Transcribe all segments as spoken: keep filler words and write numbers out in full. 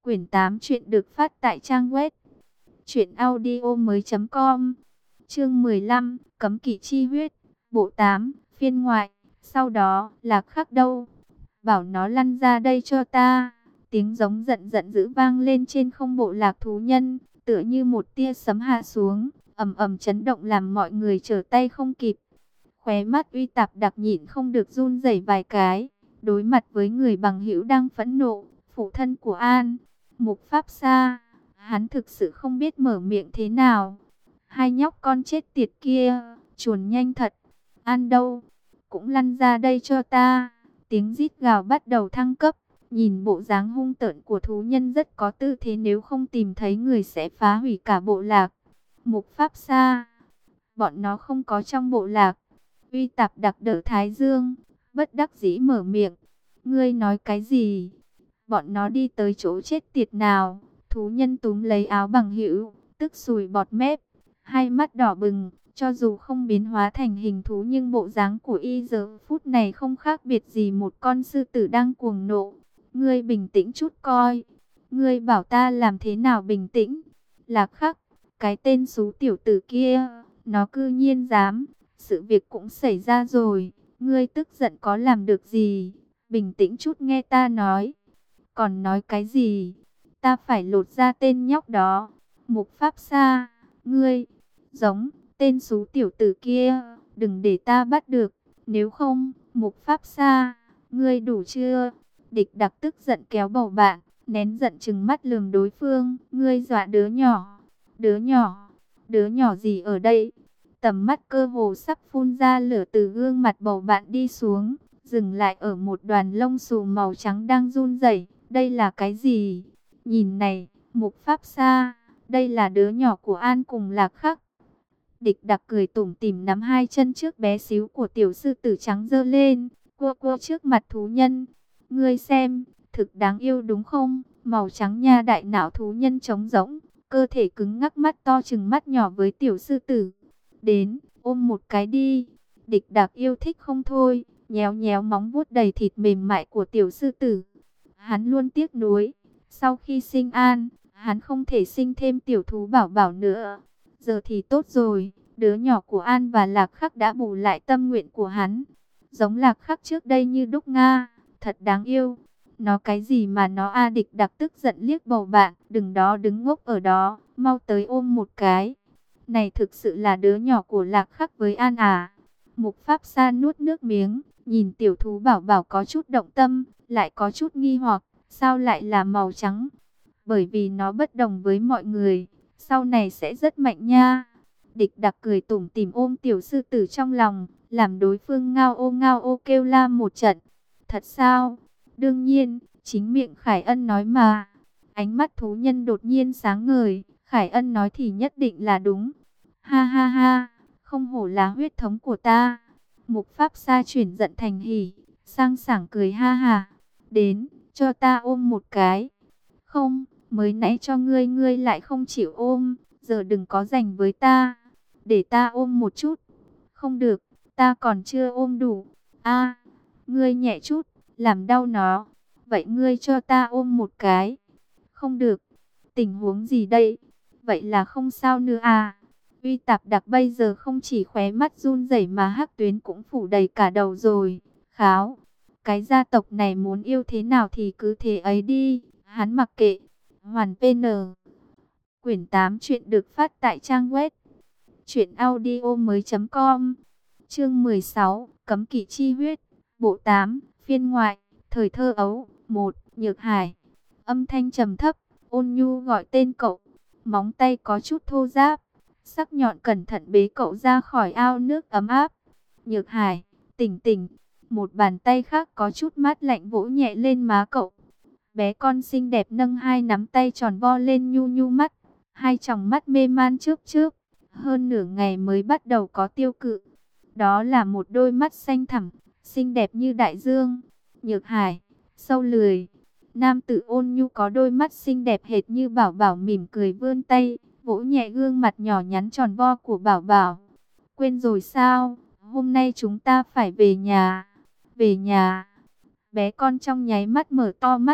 Quyển tám chuyện được phát tại trang web truyện audio mới com. Chương mười lăm, Cấm kỵ chi huyết, bộ tám, phiên ngoại. Sau đó, Lạc Khắc đâu? Bảo nó lăn ra đây cho ta. Tiếng giống giận giận dữ vang lên trên không bộ lạc thú nhân, tựa như một tia sấm hạ xuống, ầm ầm chấn động làm mọi người trở tay không kịp. Khóe mắt Uy Tạp Đặc nhịn không được run rẩy vài cái, đối mặt với người bằng hữu đang phẫn nộ, phụ thân của An, Mục Pháp Sa, hắn thực sự không biết mở miệng thế nào. Hai nhóc con chết tiệt kia, chuồn nhanh thật. An đâu? Cũng lăn ra đây cho ta. Tiếng rít gào bắt đầu thăng cấp. Nhìn bộ dáng hung tợn của thú nhân rất có tư thế, nếu không tìm thấy người sẽ phá hủy cả bộ lạc. Mục Pháp Sa, bọn nó không có trong bộ lạc. Uy Tạp Đặc đỡ thái dương, bất đắc dĩ mở miệng. Ngươi nói cái gì? Bọn nó đi tới chỗ chết tiệt nào? Thú nhân túm lấy áo bằng hữu, tức sùi bọt mép, hai mắt đỏ bừng. Cho dù không biến hóa thành hình thú, nhưng bộ dáng của y giờ phút này không khác biệt gì một con sư tử đang cuồng nộ. Ngươi bình tĩnh chút coi. Ngươi bảo ta làm thế nào bình tĩnh? Lạc Khắc, cái tên xú tiểu tử kia, nó cư nhiên dám. Sự việc cũng xảy ra rồi, ngươi tức giận có làm được gì? Bình tĩnh chút nghe ta nói. Còn nói cái gì? Ta phải lột ra tên nhóc đó. Mục Pháp Sa, ngươi, giống tên xú tiểu tử kia, đừng để ta bắt được. Nếu không, Mục Pháp Sa, ngươi đủ chưa? Địch Đặc tức giận kéo bầu bạn, nén giận trừng mắt lườm đối phương. Ngươi dọa đứa nhỏ. Đứa nhỏ? Đứa nhỏ gì ở đây? Tầm mắt cơ hồ sắp phun ra lửa từ gương mặt bầu bạn đi xuống, dừng lại ở một đoàn lông xù màu trắng đang run rẩy. Đây là cái gì? Nhìn này, Mục Pháp Sa, đây là đứa nhỏ của An cùng Lạc Khắc. Địch Đặc cười tủm tỉm nắm hai chân trước bé xíu của tiểu sư tử trắng giơ lên, cua cua trước mặt thú nhân. Ngươi xem, thực đáng yêu đúng không? Màu trắng nha, đại não thú nhân trống rỗng, cơ thể cứng ngắc, mắt to chừng mắt nhỏ với tiểu sư tử. Đến, ôm một cái đi. Địch Đặc yêu thích không thôi, nhéo nhéo móng vuốt đầy thịt mềm mại của tiểu sư tử. Hắn luôn tiếc nuối, sau khi sinh An, hắn không thể sinh thêm tiểu thú bảo bảo nữa. Giờ thì tốt rồi, đứa nhỏ của An và Lạc Khắc đã bù lại tâm nguyện của hắn. Giống Lạc Khắc trước đây như đúc Nga, thật đáng yêu. Nó cái gì mà nó a? Địch Đặc tức giận liếc bầu bạn, đừng đó đứng ngốc ở đó, mau tới ôm một cái. Này thực sự là đứa nhỏ của Lạc Khắc với An à? Mục Pháp Sa nuốt nước miếng, nhìn tiểu thú bảo bảo có chút động tâm, lại có chút nghi hoặc, sao lại là màu trắng? Bởi vì nó bất đồng với mọi người, sau này sẽ rất mạnh nha. Địch Đặc cười tủm tỉm ôm tiểu sư tử trong lòng, làm đối phương ngao ô ngao ô kêu la một trận. Thật sao? Đương nhiên, chính miệng Khải Ân nói mà. Ánh mắt thú nhân đột nhiên sáng ngời, Khải Ân nói thì nhất định là đúng. Ha ha ha, không hổ là huyết thống của ta. Mục Pháp Sa chuyển giận thành hỉ, sang sảng cười ha ha. Đến, cho ta ôm một cái. Không, mới nãy cho ngươi ngươi lại không chịu ôm, giờ đừng có giành với ta. Để ta ôm một chút. Không được, ta còn chưa ôm đủ. A, ngươi nhẹ chút, làm đau nó. Vậy ngươi cho ta ôm một cái. Không được. Tình huống gì đây? Vậy là không sao nữa à? Uy Tạp Đặc bây giờ không chỉ khóe mắt run rẩy mà hắc tuyến cũng phủ đầy cả đầu rồi. Kháo, cái gia tộc này muốn yêu thế nào thì cứ thế ấy đi, hắn mặc kệ. Hoàn pê en. Quyển tám chuyện được phát tại trang web truyện audio mới com. Chương mười sáu, Cấm kỵ chi huyết, bộ tám, phiên ngoại. Thời thơ ấu, một, Nhược Hải. Âm thanh trầm thấp, ôn nhu gọi tên cậu. Móng tay có chút thô ráp, sắc nhọn cẩn thận bế cậu ra khỏi ao nước ấm áp. Nhược Hải, tỉnh tỉnh. Một bàn tay khác có chút mát lạnh vỗ nhẹ lên má cậu. Bé con xinh đẹp nâng hai nắm tay tròn vo lên nhu nhu mắt. Hai tròng mắt mê man chớp chớp. Hơn nửa ngày mới bắt đầu có tiêu cự. Đó là một đôi mắt xanh thẳm, xinh đẹp như đại dương. Nhược Hải, sâu lười. Nam tử ôn nhu có đôi mắt xinh đẹp hệt như Bảo Bảo mỉm cười vươn tay, vỗ nhẹ gương mặt nhỏ nhắn tròn vo của Bảo Bảo. Quên rồi sao? Hôm nay chúng ta phải về nhà. Về nhà. Bé con trong nháy mắt mở to mắt,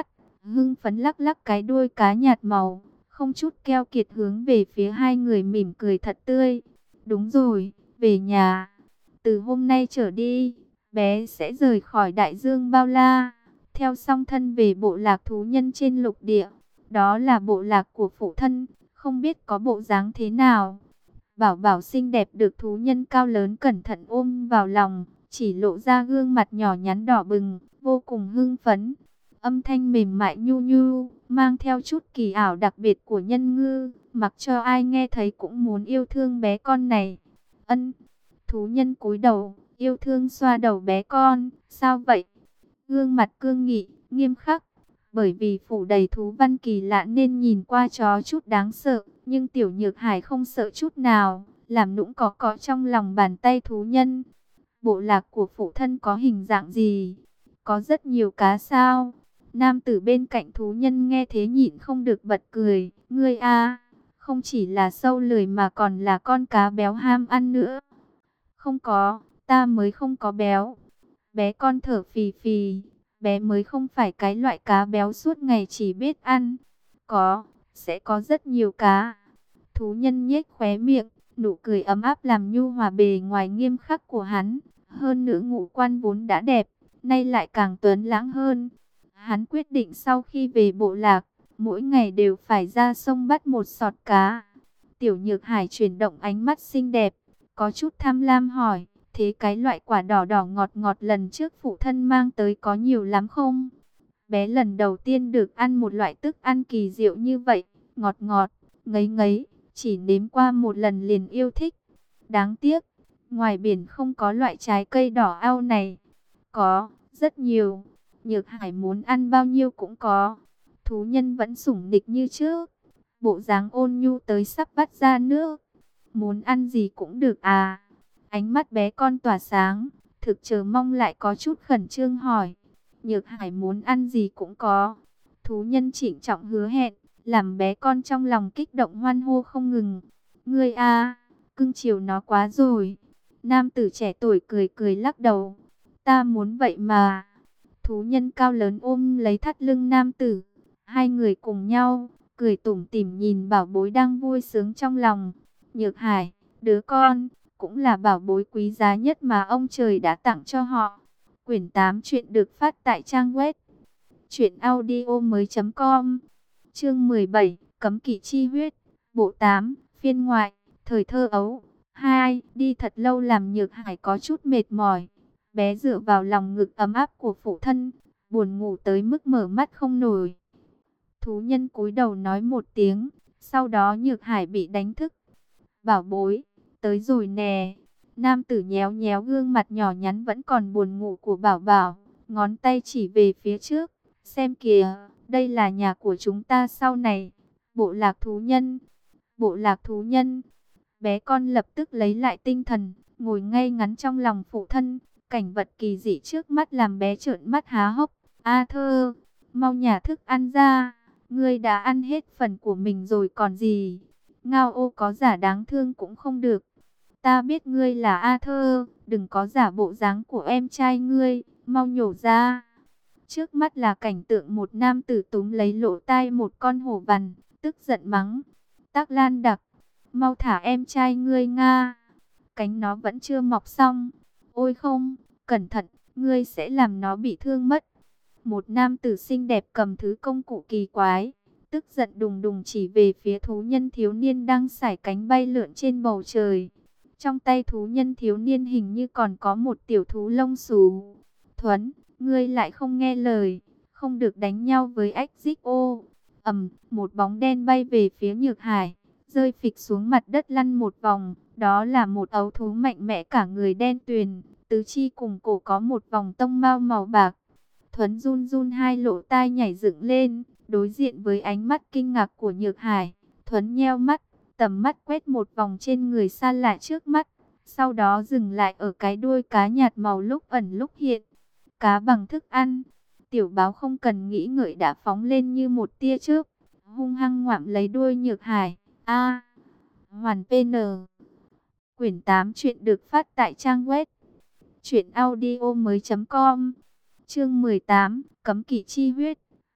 hưng phấn lắc lắc cái đuôi cá nhạt màu, không chút keo kiệt hướng về phía hai người mỉm cười thật tươi. Đúng rồi, về nhà. Từ hôm nay trở đi, bé sẽ rời khỏi đại dương bao la, theo song thân về bộ lạc thú nhân trên lục địa. Đó là bộ lạc của phụ thân, không biết có bộ dáng thế nào. Bảo bảo xinh đẹp được thú nhân cao lớn cẩn thận ôm vào lòng, chỉ lộ ra gương mặt nhỏ nhắn đỏ bừng, vô cùng hưng phấn. Âm thanh mềm mại nhu nhu, mang theo chút kỳ ảo đặc biệt của nhân ngư, mặc cho ai nghe thấy cũng muốn yêu thương bé con này. Ân, thú nhân cúi đầu, yêu thương xoa đầu bé con, sao vậy? Gương mặt cương nghị, nghiêm khắc, bởi vì phủ đầy thú văn kỳ lạ nên nhìn qua chó chút đáng sợ, nhưng Tiểu Nhược Hải không sợ chút nào, làm nũng có cọ trong lòng bàn tay thú nhân. Bộ lạc của phụ thân có hình dạng gì? Có rất nhiều cá sao? Nam tử bên cạnh thú nhân nghe thế nhịn không được bật cười. Ngươi a, không chỉ là sâu lười mà còn là con cá béo ham ăn nữa. Không có, ta mới không có béo. Bé con thở phì phì, bé mới không phải cái loại cá béo suốt ngày chỉ biết ăn. Có, sẽ có rất nhiều cá. Thú nhân nhếch khóe miệng, nụ cười ấm áp làm nhu hòa bề ngoài nghiêm khắc của hắn. Hơn nữa ngũ quan vốn đã đẹp, nay lại càng tuấn lãng hơn. Hắn quyết định sau khi về bộ lạc, mỗi ngày đều phải ra sông bắt một sọt cá. Tiểu Nhược Hải chuyển động ánh mắt xinh đẹp, có chút tham lam hỏi, thế cái loại quả đỏ đỏ ngọt ngọt lần trước phụ thân mang tới có nhiều lắm không? Bé lần đầu tiên được ăn một loại thức ăn kỳ diệu như vậy, ngọt ngọt, ngấy ngấy, chỉ nếm qua một lần liền yêu thích. Đáng tiếc, ngoài biển không có loại trái cây đỏ ao này. Có, rất nhiều. Nhược Hải muốn ăn bao nhiêu cũng có. Thú nhân vẫn sủng nịch như trước. Bộ dáng ôn nhu tới sắp vắt ra nước. Muốn ăn gì cũng được à. Ánh mắt bé con tỏa sáng. Thực chờ mong lại có chút khẩn trương hỏi. Nhược Hải muốn ăn gì cũng có. Thú nhân trịnh trọng hứa hẹn. Làm bé con trong lòng kích động hoan hô không ngừng. Ngươi a, cưng chiều nó quá rồi. Nam tử trẻ tuổi cười cười lắc đầu. Ta muốn vậy mà. Thú nhân cao lớn ôm lấy thắt lưng nam tử. Hai người cùng nhau, cười tủm tỉm nhìn bảo bối đang vui sướng trong lòng. Nhược Hải, đứa con, cũng là bảo bối quý giá nhất mà ông trời đã tặng cho họ. Quyển tám chuyện được phát tại trang web truyện audio mới chấm com. Chương mười bảy, Cấm kỵ chi huyết. Bộ tám, phiên ngoại, thời thơ ấu. Hai, đi thật lâu làm Nhược Hải có chút mệt mỏi. Bé dựa vào lòng ngực ấm áp của phụ thân, buồn ngủ tới mức mở mắt không nổi. Thú nhân cúi đầu nói một tiếng, sau đó Nhược Hải bị đánh thức. Bảo bối, tới rồi nè. Nam tử nhéo nhéo gương mặt nhỏ nhắn vẫn còn buồn ngủ của bảo bảo, ngón tay chỉ về phía trước. Xem kìa, đây là nhà của chúng ta sau này. Bộ lạc thú nhân. Bộ lạc thú nhân. Bé con lập tức lấy lại tinh thần, ngồi ngay ngắn trong lòng phụ thân. Cảnh vật kỳ dị trước mắt làm bé trợn mắt há hốc. A Thơ, mau nhả thức ăn ra. Ngươi đã ăn hết phần của mình rồi còn gì. Ngao ô có giả đáng thương cũng không được. Ta biết ngươi là A Thơ, đừng có giả bộ dáng của em trai ngươi, mau nhổ ra. Trước mắt là cảnh tượng một nam tử túm lấy lỗ tai một con hổ vằn, tức giận mắng. Tắc Lan Đặc, mau thả em trai ngươi Nga. Cánh nó vẫn chưa mọc xong. Ôi không, cẩn thận, ngươi sẽ làm nó bị thương mất. Một nam tử xinh đẹp cầm thứ công cụ kỳ quái, tức giận đùng đùng chỉ về phía thú nhân thiếu niên đang sải cánh bay lượn trên bầu trời. Trong tay thú nhân thiếu niên hình như còn có một tiểu thú lông xù. Thuấn, ngươi lại không nghe lời, không được đánh nhau với ếch dích ô. Ầm, một bóng đen bay về phía Nhược Hải, rơi phịch xuống mặt đất lăn một vòng. Đó là một ấu thú mạnh mẽ cả người đen tuyền, tứ chi cùng cổ có một vòng tông mao màu bạc. Thuấn run run hai lỗ tai nhảy dựng lên, đối diện với ánh mắt kinh ngạc của Nhược Hải. Thuấn nheo mắt, tầm mắt quét một vòng trên người xa lạ trước mắt, sau đó dừng lại ở cái đuôi cá nhạt màu lúc ẩn lúc hiện. Cá bằng thức ăn, tiểu báo không cần nghĩ ngợi đã phóng lên như một tia chớp, hung hăng ngoạm lấy đuôi Nhược Hải. A, hoàn pê en. Quyển tám chuyện được phát tại trang web truyện audio mới chấm com. Chương mười tám, Cấm kỵ chi huyết.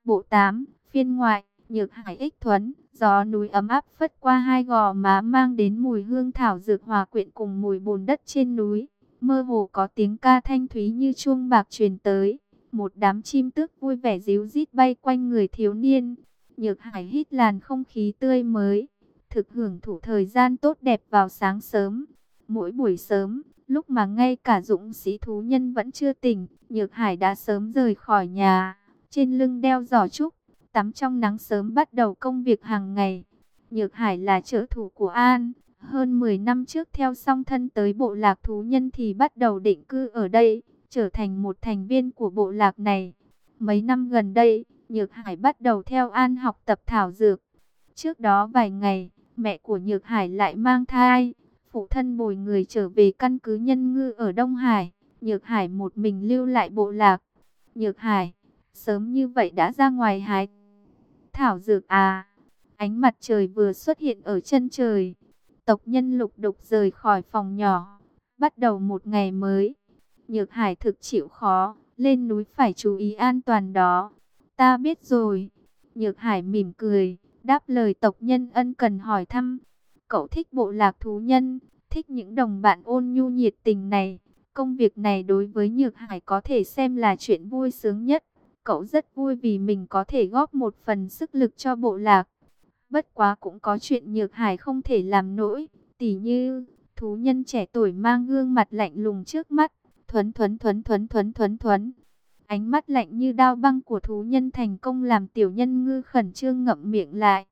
Bộ tám, phiên ngoại, Nhược Hải ích Thuấn. Gió núi ấm áp phất qua hai gò má mang đến mùi hương thảo dược hòa quyện cùng mùi bùn đất trên núi. Mơ hồ có tiếng ca thanh thúy như chuông bạc truyền tới. Một đám chim tước vui vẻ ríu rít bay quanh người thiếu niên. Nhược Hải hít làn không khí tươi mới, thực hưởng thụ thời gian tốt đẹp vào sáng sớm. Mỗi buổi sớm, lúc mà ngay cả dũng sĩ thú nhân vẫn chưa tỉnh, Nhược Hải đã sớm rời khỏi nhà, trên lưng đeo giỏ trúc, tắm trong nắng sớm bắt đầu công việc hàng ngày. Nhược Hải là trợ thủ của An, hơn mười năm trước theo song thân tới bộ lạc thú nhân thì bắt đầu định cư ở đây, trở thành một thành viên của bộ lạc này. Mấy năm gần đây, Nhược Hải bắt đầu theo An học tập thảo dược. Trước đó vài ngày, mẹ của Nhược Hải lại mang thai, phụ thân bồi người trở về căn cứ nhân ngư ở Đông Hải. Nhược Hải một mình lưu lại bộ lạc. Nhược Hải, sớm như vậy đã ra ngoài hái thảo dược à? Ánh mặt trời vừa xuất hiện ở chân trời. Tộc nhân lục đục rời khỏi phòng nhỏ, bắt đầu một ngày mới. Nhược Hải thực chịu khó, lên núi phải chú ý an toàn đó. Ta biết rồi. Nhược Hải mỉm cười, đáp lời tộc nhân ân cần hỏi thăm. Cậu thích bộ lạc thú nhân, thích những đồng bạn ôn nhu nhiệt tình này. Công việc này đối với Nhược Hải có thể xem là chuyện vui sướng nhất. Cậu rất vui vì mình có thể góp một phần sức lực cho bộ lạc. Bất quá cũng có chuyện Nhược Hải không thể làm nổi, tỉ như thú nhân trẻ tuổi mang gương mặt lạnh lùng trước mắt, thuấn thuấn thuấn thuấn thuấn thuấn thuấn. Ánh mắt lạnh như đao băng của thú nhân thành công làm tiểu nhân ngư khẩn trương ngậm miệng lại.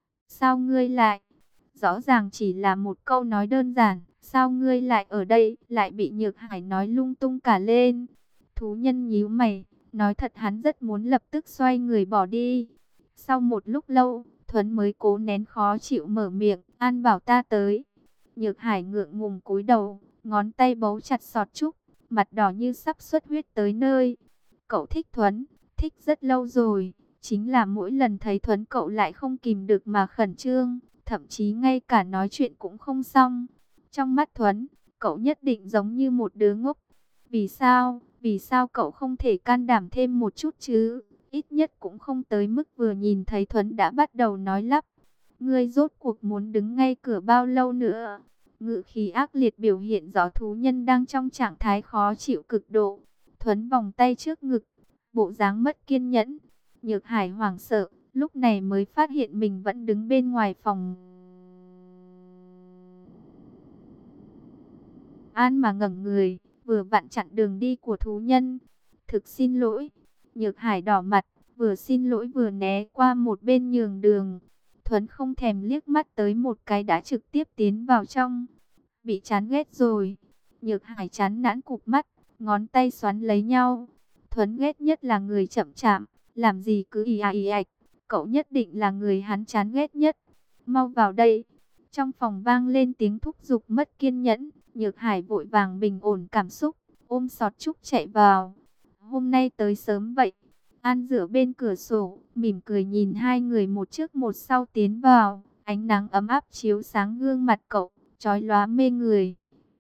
Sao ngươi lại? Rõ ràng chỉ là một câu nói đơn giản, sao ngươi lại ở đây? Lại bị Nhược Hải nói lung tung cả lên. Thú nhân nhíu mày, nói thật hắn rất muốn lập tức xoay người bỏ đi. Sau một lúc lâu, Thuấn mới cố nén khó chịu mở miệng, An bảo ta tới. Nhược Hải ngượng ngùng cúi đầu, ngón tay bấu chặt sọt trúc, mặt đỏ như sắp xuất huyết tới nơi. Cậu thích Thuấn, thích rất lâu rồi, chính là mỗi lần thấy Thuấn cậu lại không kìm được mà khẩn trương, thậm chí ngay cả nói chuyện cũng không xong. Trong mắt Thuấn, cậu nhất định giống như một đứa ngốc. Vì sao, vì sao cậu không thể can đảm thêm một chút chứ? Ít nhất cũng không tới mức vừa nhìn thấy Thuấn đã bắt đầu nói lắp. Ngươi rốt cuộc muốn đứng ngay cửa bao lâu nữa? Ngự khí ác liệt biểu hiện rõ thú nhân đang trong trạng thái khó chịu cực độ. Thuấn vòng tay trước ngực, bộ dáng mất kiên nhẫn. Nhược Hải hoảng sợ, lúc này mới phát hiện mình vẫn đứng bên ngoài phòng. An mà ngẩng người, vừa vặn chặn đường đi của thú nhân. Thực xin lỗi. Nhược Hải đỏ mặt, vừa xin lỗi vừa né qua một bên nhường đường. Thuấn không thèm liếc mắt tới một cái đã trực tiếp tiến vào trong. Bị chán ghét rồi. Nhược Hải chán nản cụp mắt, ngón tay xoắn lấy nhau. Thuấn ghét nhất là người chậm chạp, làm gì cứ ì à ì ạch. Cậu nhất định là người hắn chán ghét nhất. Mau vào đây. Trong phòng vang lên tiếng thúc giục mất kiên nhẫn. Nhược Hải vội vàng bình ổn cảm xúc, ôm sọt trúc chạy vào. Hôm nay tới sớm vậy. An dựa bên cửa sổ, mỉm cười nhìn hai người một trước một sau tiến vào. Ánh nắng ấm áp chiếu sáng gương mặt cậu, chói lóa mê người.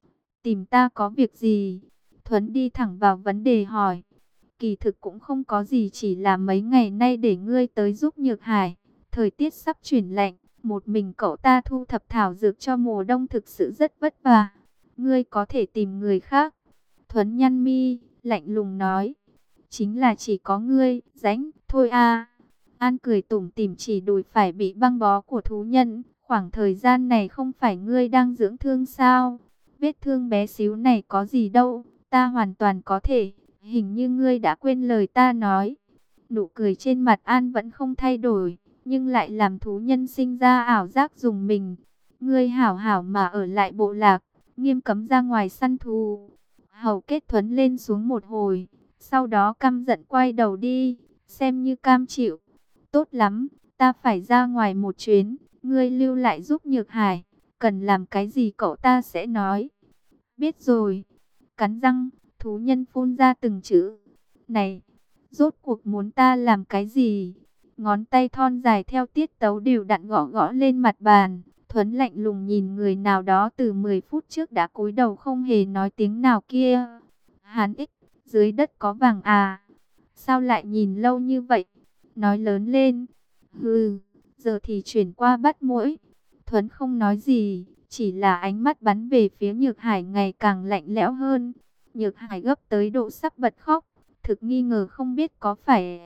Tìm ta có việc gì? Thuấn đi thẳng vào vấn đề hỏi. Kỳ thực cũng không có gì, chỉ là mấy ngày nay để ngươi tới giúp Nhược Hải. Thời tiết sắp chuyển lạnh, một mình cậu ta thu thập thảo dược cho mùa đông thực sự rất vất vả. Ngươi có thể tìm người khác. Thuấn nhăn mi, lạnh lùng nói. Chính là chỉ có ngươi, rảnh, thôi à. An cười tủm tỉm chỉ đùi phải bị băng bó của thú nhân. Khoảng thời gian này không phải ngươi đang dưỡng thương sao? Vết thương bé xíu này có gì đâu, ta hoàn toàn có thể. Hình như ngươi đã quên lời ta nói. Nụ cười trên mặt An vẫn không thay đổi, nhưng lại làm thú nhân sinh ra ảo giác dùng mình. Ngươi hảo hảo mà ở lại bộ lạc, nghiêm cấm ra ngoài săn thú. Hầu Kết Thuấn lên xuống một hồi, sau đó căm giận quay đầu đi, xem như cam chịu. Tốt lắm, ta phải ra ngoài một chuyến, ngươi lưu lại giúp Nhược Hải, cần làm cái gì cậu ta sẽ nói. Biết rồi. Cắn răng, thú nhân phun ra từng chữ. Này, rốt cuộc muốn ta làm cái gì? Ngón tay thon dài theo tiết tấu đều đặn gõ gõ lên mặt bàn. Thuấn lạnh lùng nhìn người nào đó từ mười phút trước đã cúi đầu không hề nói tiếng nào kia. Hán ích, dưới đất có vàng à? Sao lại nhìn lâu như vậy? nói lớn lên. Hừ, giờ thì chuyển qua bắt muỗi. Thuấn không nói gì, chỉ là ánh mắt bắn về phía Nhược Hải ngày càng lạnh lẽo hơn. Nhược Hải gấp tới độ sắp bật khóc, thực nghi ngờ không biết có phải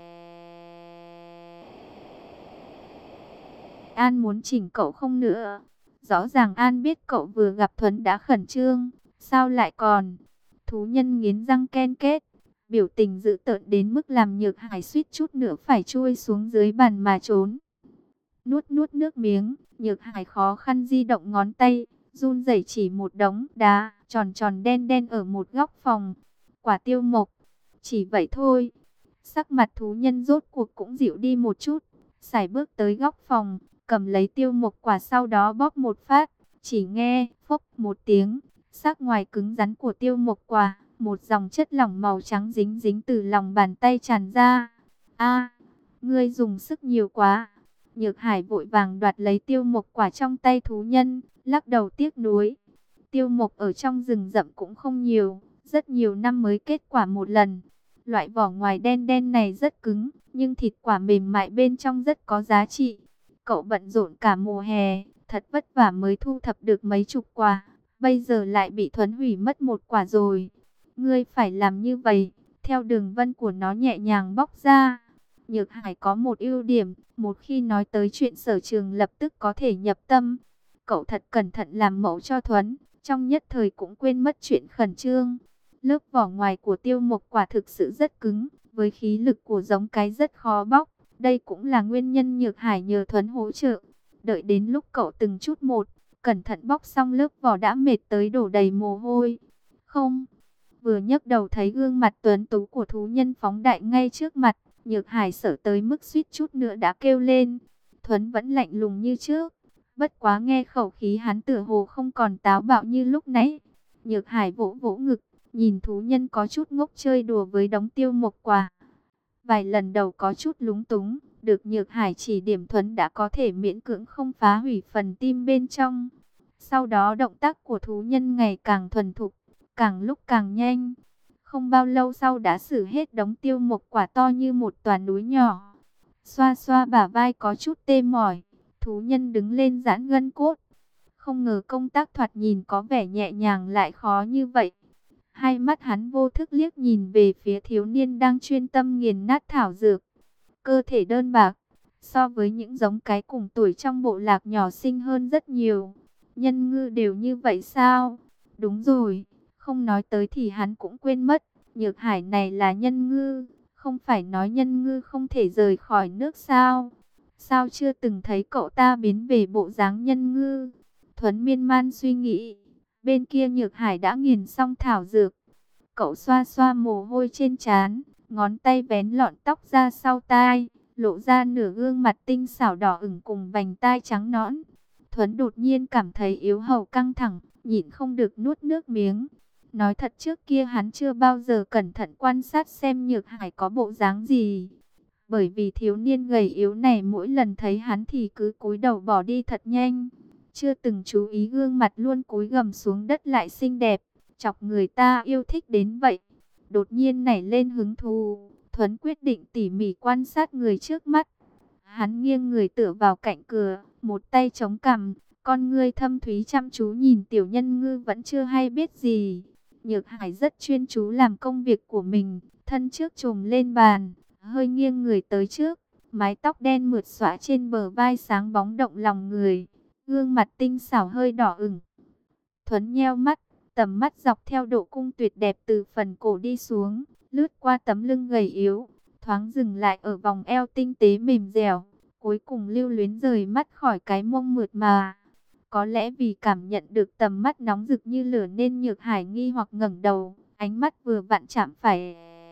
An muốn chỉnh cậu không nữa. Rõ ràng An biết cậu vừa gặp Thuấn đã khẩn trương, sao lại còn... Thú nhân nghiến răng ken kết, biểu tình dữ tợn đến mức làm Nhược Hải suýt chút nữa phải chui xuống dưới bàn mà trốn. Nuốt nuốt nước miếng, Nhược Hải khó khăn di động ngón tay, run rẩy chỉ một đống đá tròn tròn đen đen ở một góc phòng. Quả tiêu mộc, chỉ vậy thôi. Sắc mặt thú nhân rốt cuộc cũng dịu đi một chút, sải bước tới góc phòng, cầm lấy tiêu mộc quả sau đó bóp một phát, chỉ nghe phốc một tiếng, sắc ngoài cứng rắn của tiêu mộc quả, một dòng chất lỏng màu trắng dính dính từ lòng bàn tay tràn ra. A, ngươi dùng sức nhiều quá. Nhược Hải vội vàng đoạt lấy tiêu mộc quả trong tay thú nhân, lắc đầu tiếc nuối. Tiêu mộc ở trong rừng rậm cũng không nhiều, rất nhiều năm mới kết quả một lần. Loại vỏ ngoài đen đen này rất cứng, nhưng thịt quả mềm mại bên trong rất có giá trị. Cậu bận rộn cả mùa hè, thật vất vả mới thu thập được mấy chục quả, bây giờ lại bị Thuấn hủy mất một quả rồi. Ngươi phải làm như vậy, theo đường vân của nó nhẹ nhàng bóc ra. Nhược Hải có một ưu điểm, một khi nói tới chuyện sở trường lập tức có thể nhập tâm. Cậu thật cẩn thận làm mẫu cho Thuấn, trong nhất thời cũng quên mất chuyện khẩn trương. Lớp vỏ ngoài của tiêu mộc quả thực sự rất cứng, với khí lực của giống cái rất khó bóc. Đây cũng là nguyên nhân Nhược Hải nhờ Thuấn hỗ trợ. Đợi đến lúc cậu từng chút một, cẩn thận bóc xong lớp vỏ đã mệt tới đổ đầy mồ hôi. Không, vừa nhấc đầu thấy gương mặt tuấn tú của thú nhân phóng đại ngay trước mặt, Nhược Hải sợ tới mức suýt chút nữa đã kêu lên. Thuấn vẫn lạnh lùng như trước, bất quá nghe khẩu khí hắn tựa hồ không còn táo bạo như lúc nãy. Nhược Hải vỗ vỗ ngực, nhìn thú nhân có chút ngốc chơi đùa với đống tiêu mộc quả. Vài lần đầu có chút lúng túng, được Nhược Hải chỉ điểm Thuấn đã có thể miễn cưỡng không phá hủy phần tim bên trong. Sau đó động tác của thú nhân ngày càng thuần thục, càng lúc càng nhanh. Không bao lâu sau đã xử hết đống tiêu mộc quả to như một tòa núi nhỏ. Xoa xoa bả vai có chút tê mỏi, thú nhân đứng lên giãn gân cốt. Không ngờ công tác thoạt nhìn có vẻ nhẹ nhàng lại khó như vậy. Hai mắt hắn vô thức liếc nhìn về phía thiếu niên đang chuyên tâm nghiền nát thảo dược. Cơ thể đơn bạc, so với những giống cái cùng tuổi trong bộ lạc nhỏ xinh hơn rất nhiều. Nhân ngư đều như vậy sao? Đúng rồi, không nói tới thì hắn cũng quên mất. Nhược Hải này là nhân ngư, không phải nói nhân ngư không thể rời khỏi nước sao? Sao chưa từng thấy cậu ta biến về bộ dáng nhân ngư? Thuấn miên man suy nghĩ. Bên kia Nhược Hải đã nghiền xong thảo dược. Cậu xoa xoa mồ hôi trên trán, ngón tay vén lọn tóc ra sau tai, lộ ra nửa gương mặt tinh xảo đỏ ửng cùng vành tai trắng nõn. Thuấn đột nhiên cảm thấy yếu hầu căng thẳng, nhịn không được nuốt nước miếng. Nói thật trước kia hắn chưa bao giờ cẩn thận quan sát xem Nhược Hải có bộ dáng gì. Bởi vì thiếu niên gầy yếu này mỗi lần thấy hắn thì cứ cúi đầu bỏ đi thật nhanh. Chưa từng chú ý gương mặt luôn cúi gằm xuống đất lại xinh đẹp, chọc người ta yêu thích đến vậy. Đột nhiên nảy lên hứng thú, Thuấn quyết định tỉ mỉ quan sát người trước mắt. Hắn nghiêng người tựa vào cạnh cửa, một tay chống cằm, con ngươi thâm thúy chăm chú nhìn tiểu nhân ngư vẫn chưa hay biết gì. Nhược Hải rất chuyên chú làm công việc của mình, thân trước trồm lên bàn, hơi nghiêng người tới trước, mái tóc đen mượt xõa trên bờ vai sáng bóng động lòng người, gương mặt tinh xảo hơi đỏ ửng. Thuấn nheo mắt, tầm mắt dọc theo độ cung tuyệt đẹp từ phần cổ đi xuống, lướt qua tấm lưng gầy yếu, thoáng dừng lại ở vòng eo tinh tế mềm dẻo, cuối cùng lưu luyến rời mắt khỏi cái mông mượt mà. Có lẽ vì cảm nhận được tầm mắt nóng rực như lửa nên Nhược Hải nghi hoặc ngẩng đầu, ánh mắt vừa vặn chạm phải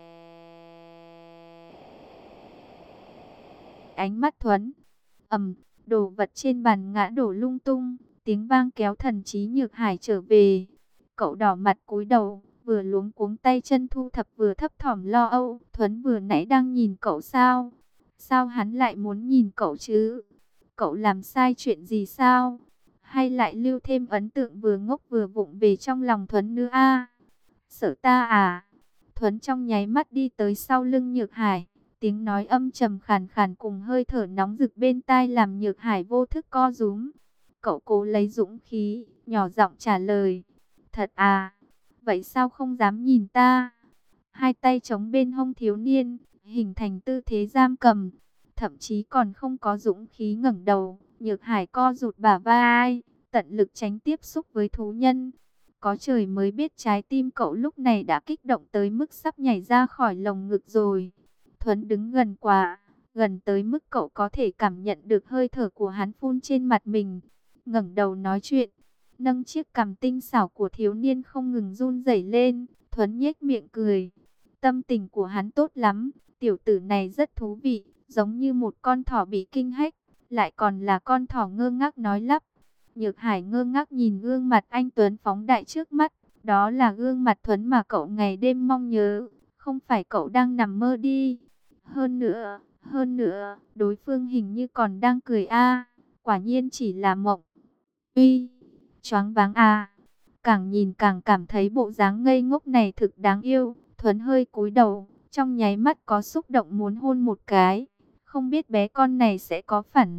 ánh mắt Thuấn. Ầm, đồ vật trên bàn ngã đổ lung tung, tiếng vang kéo thần trí Nhược Hải trở về. Cậu đỏ mặt cúi đầu, vừa luống cuống tay chân thu thập vừa thấp thỏm lo âu. Thuấn vừa nãy đang nhìn cậu sao? Sao hắn lại muốn nhìn cậu chứ? Cậu làm sai chuyện gì sao? Hay lại lưu thêm ấn tượng vừa ngốc vừa vụng về trong lòng Thuấn nữa a? Sợ ta à? Thuấn trong nháy mắt đi tới sau lưng Nhược Hải, Tiếng nói âm trầm khàn khàn cùng hơi thở nóng rực bên tai làm Nhược Hải vô thức co rúm. Cậu cố lấy dũng khí, nhỏ giọng trả lời. Thật à? Vậy sao không dám nhìn ta? Hai tay chống bên hông thiếu niên, hình thành tư thế giam cầm. Thậm chí còn không có dũng khí ngẩng đầu. Nhược Hải co rụt bả vai, tận lực tránh tiếp xúc với thú nhân. Có trời mới biết trái tim cậu lúc này đã kích động tới mức sắp nhảy ra khỏi lồng ngực rồi. Thuấn đứng gần quá, gần tới mức cậu có thể cảm nhận được hơi thở của hắn phun trên mặt mình. Ngẩng đầu nói chuyện, nâng chiếc cằm tinh xảo của thiếu niên không ngừng run rẩy lên. Thuấn nhếch miệng cười. Tâm tình của hắn tốt lắm, tiểu tử này rất thú vị, giống như một con thỏ bị kinh hách, lại còn là con thỏ ngơ ngác nói lắp. Nhược Hải ngơ ngác nhìn gương mặt anh tuấn phóng đại trước mắt, đó là gương mặt Thuấn mà cậu ngày đêm mong nhớ, không phải cậu đang nằm mơ đi. Hơn nữa, hơn nữa, đối phương hình như còn đang cười a, quả nhiên chỉ là mộng. Uy, choáng váng à. Càng nhìn càng cảm thấy bộ dáng ngây ngốc này thực đáng yêu. Thuấn hơi cúi đầu, trong nháy mắt có xúc động muốn hôn một cái. Không biết bé con này sẽ có phản